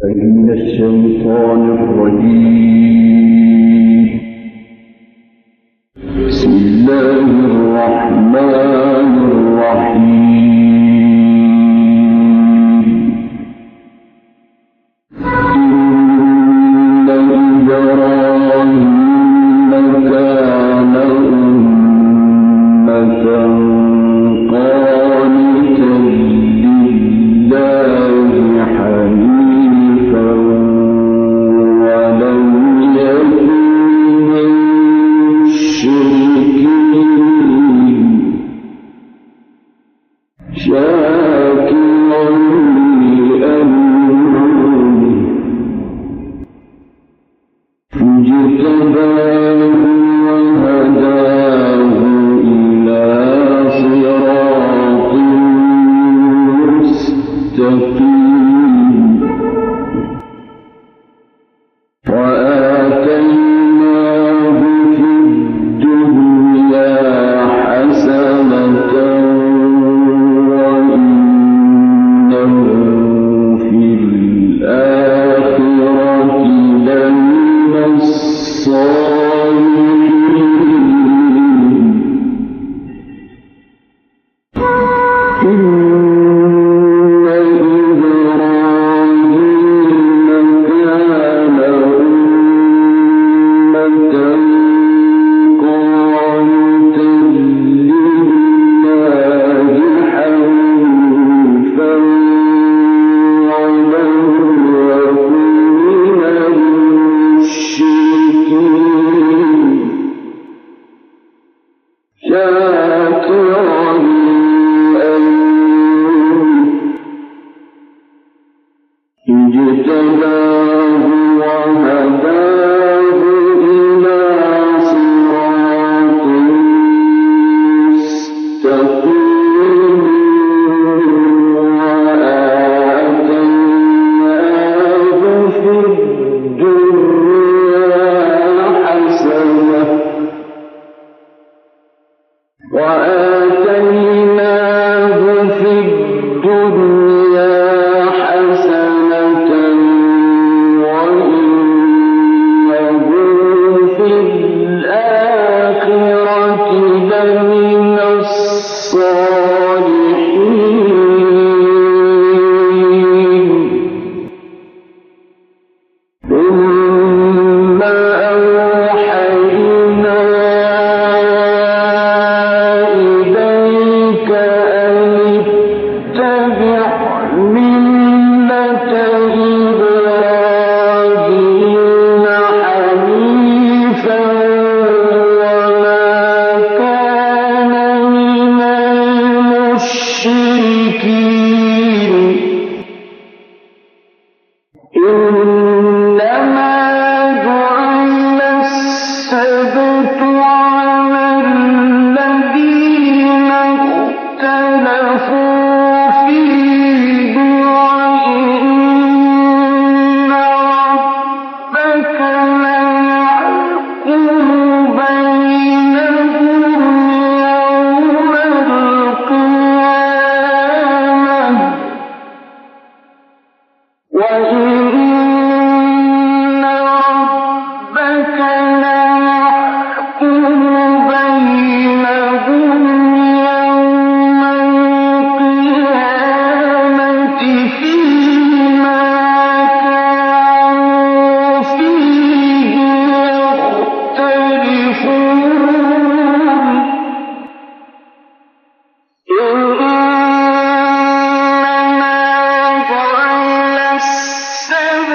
من الشيطان الرجيم. بسم الله الرحمن الرحيم. إن إبراهيم كان أمة قانتا لله حنيفا ولم يكن من المشركين شاكرا لأنعمه اجتباه وهداه إلى صراط مستقيم وآتيناه في الدنيا حسنة وإنه في الآخرة لمن الصالحين. إن إبراهيم كان أمة قانتا لله حنيفا ولم يكن من المشركين شاكرا اجتباه وهداه إلى صراط مستقيم وآتيناه في الدنيا حسنة وإنه في الآخرة لمن الصالحين. ثم أوحينا إليك أن اتبع ملة إبراهيم حنيفا وما كان من المشركين. إنما جعل السبت على الذين اختلفوا فيه وإن ربك ليحكم بينهم يوم القيامة وإن ربك ليحكم بينهم يوم القيامة فيما كانوا فيه يختلفون. إنما جعل السبت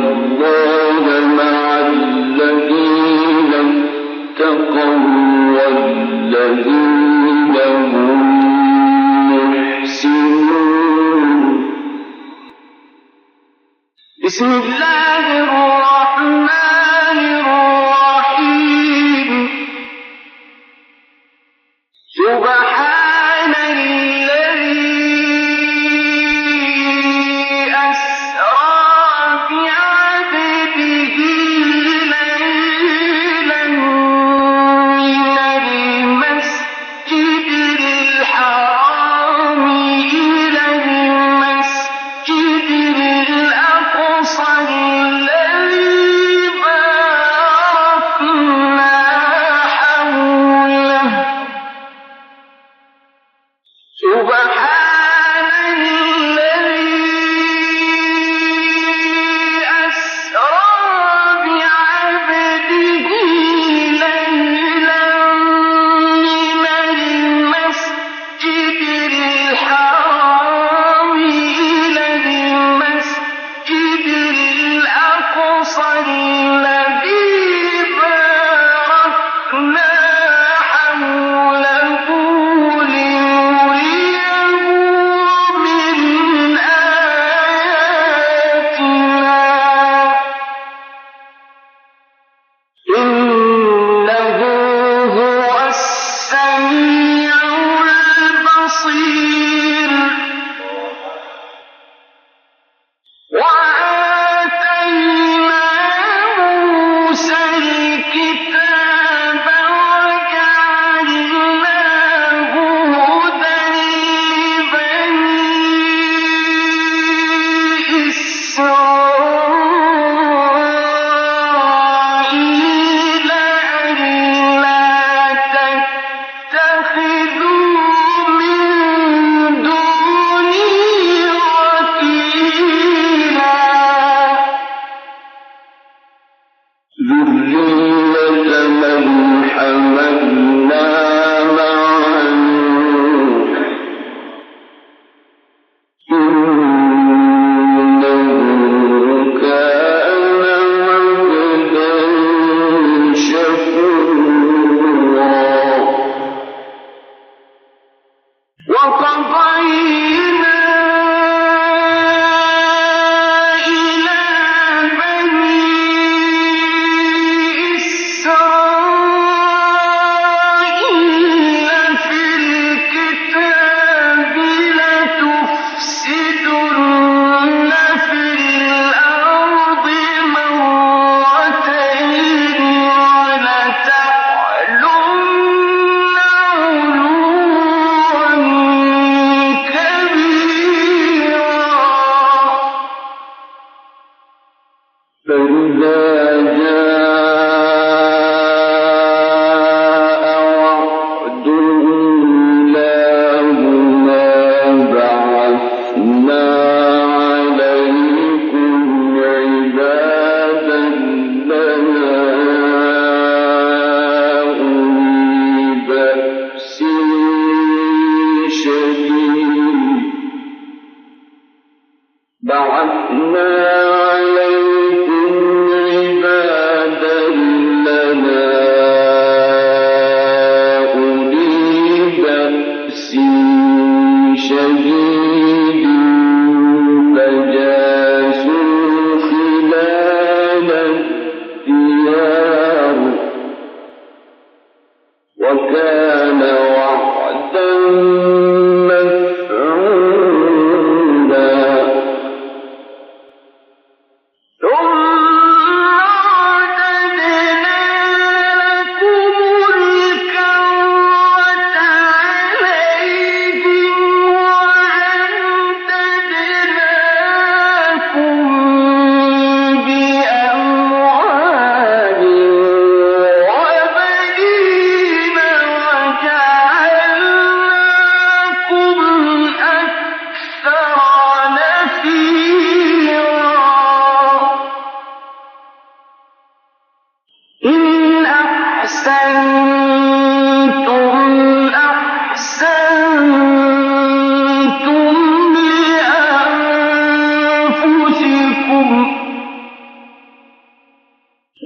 الله مع الذين اتقوا والذين هم محسنون. بسم الله الرحمن الرحيم. سبحان الذي أسرى بعبده ليلا من المسجد الحرام إلى المسجد الأقصى الذي باركنا حوله. سبحان الذي أسرى بعبده ليلا من المسجد الحرام إلى المسجد الأقصى الذي باركنا حوله لنريه من آياتنا إنه هو السميع البصير. وآتينا موسى الكتاب وجعلناه هدى لبني إسرائيل ألا تتخذوا من دوني وكيلا. ذرية من حملنا مع نوح إنه كان عبدا شكورا. وقضينا إلى بني إسرائيل في الكتاب لتفسدن في الأرض مرتين ولتعلن علوا كبيرا. فإذا جاء وعد أولاهما بعثنا عليكم عبادا لنا أولي بأس شديد. بعثنا عليكم عبادا لنا أولي بأس شديد فجاسوا خلال الديار وكان وعدا مفعولا. ثم رددنا لكم الكرة عليهم وأمددناكم بأموال وبنين وجعلناكم أكثر نفيرا. إن أحسنتم أحسنتم لأنفسكم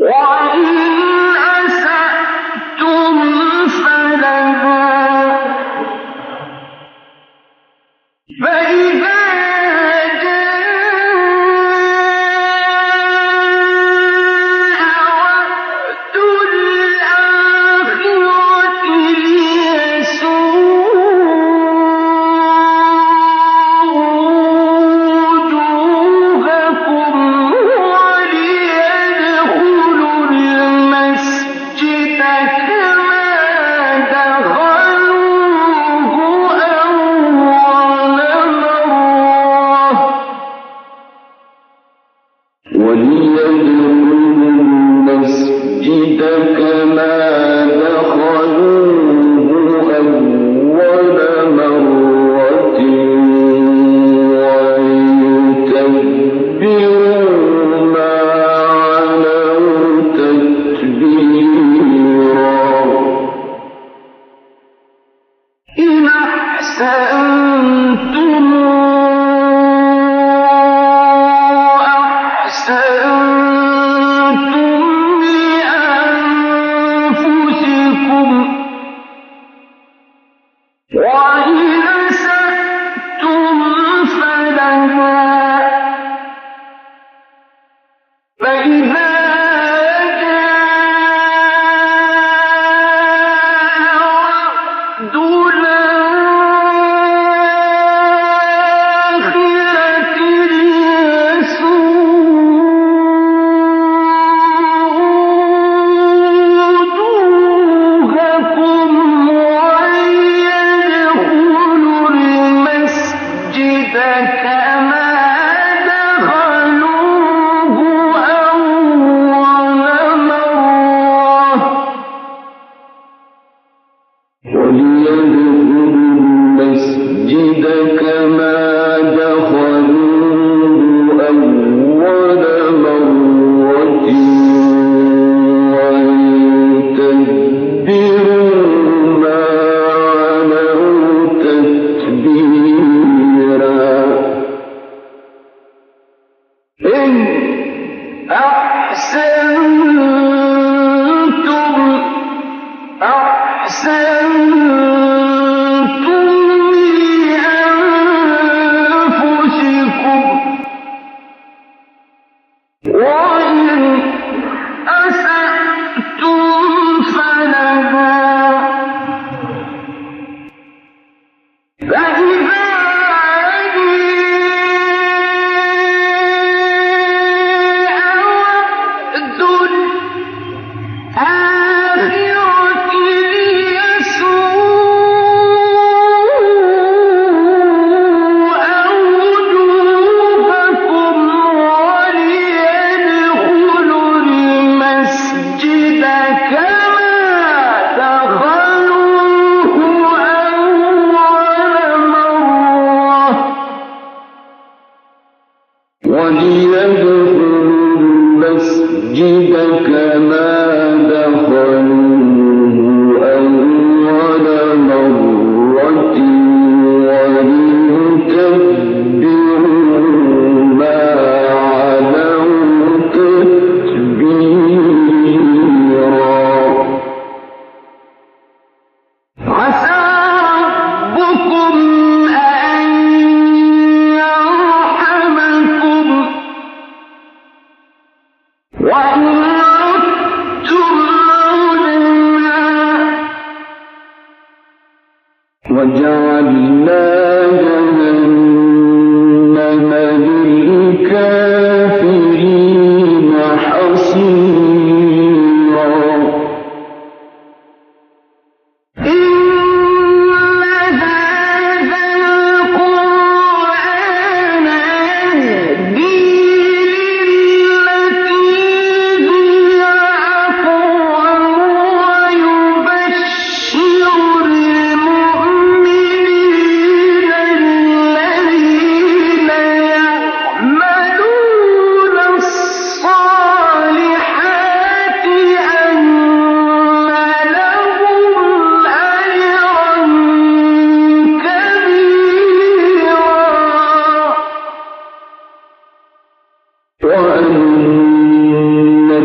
وأن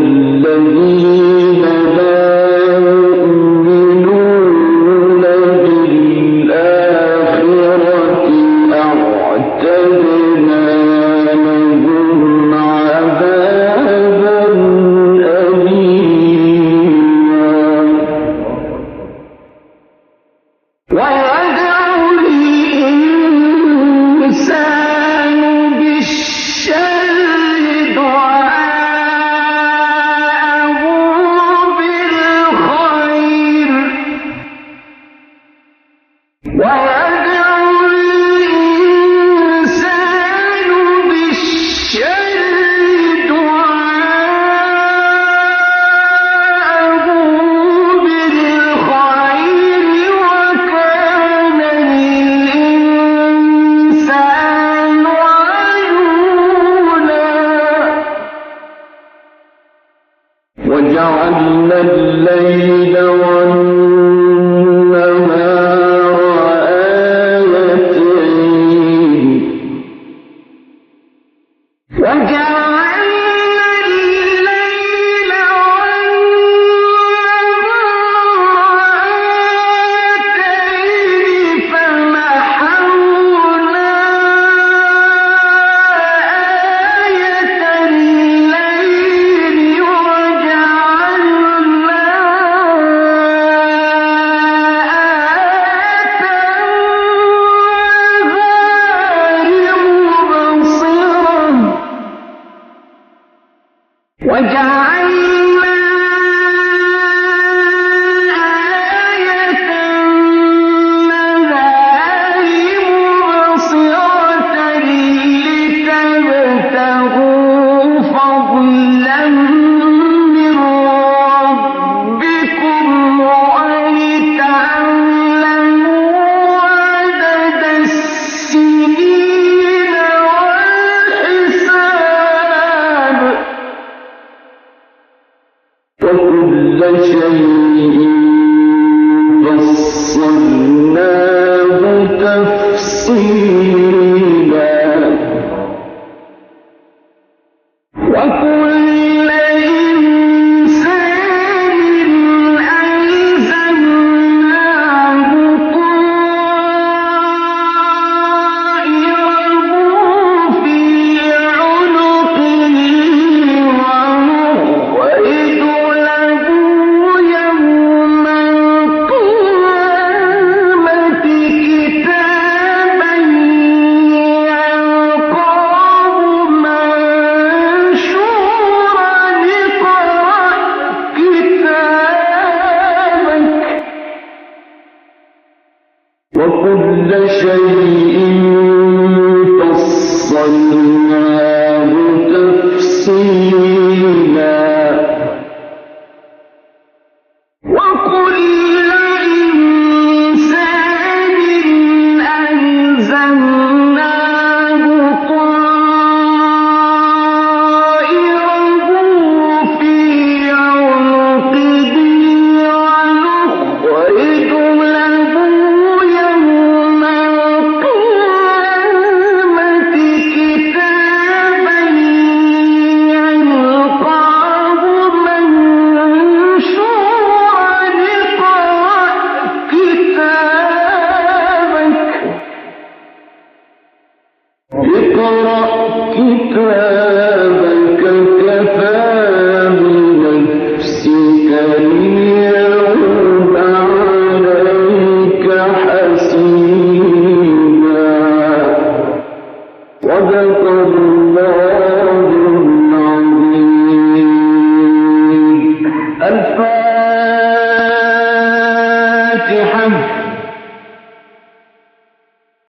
الذين لا يؤمنون بالآخرة أعتدنا لهم عذابا أليما ويدعو الإنسان بالشر دعاءه بالخير ويدعو الإنسان بالشر دعاءه بالخير وكان الإنسان عجولا وجعلنا الليل والنهار آيتين وجعلنا الليل والنهار آيتين فمحونا آية الليل وجعلنا آية النهار مبصرة وجعلنا آية النهار مبصرة لتبتغوا فضلا من ربكم ولتعلموا عدد السنين والحساب وكل شيء فصلناه تفصيلا وكل إنسان ألزمناه طائره في عنقه ونخرج له يوم القيامة كتابا يلقاه منشورا اقرأ كتابك وكل شيء فصلناه تفصيلا وكل إنسان ألزمناه طائره في عنقه ونخرج له يوم القيامة كتابا يلقاه منشورا اقرأ كتابك كفى بنفسك اليوم عليك حسيبا صدق الله العظيم. الفاتحة.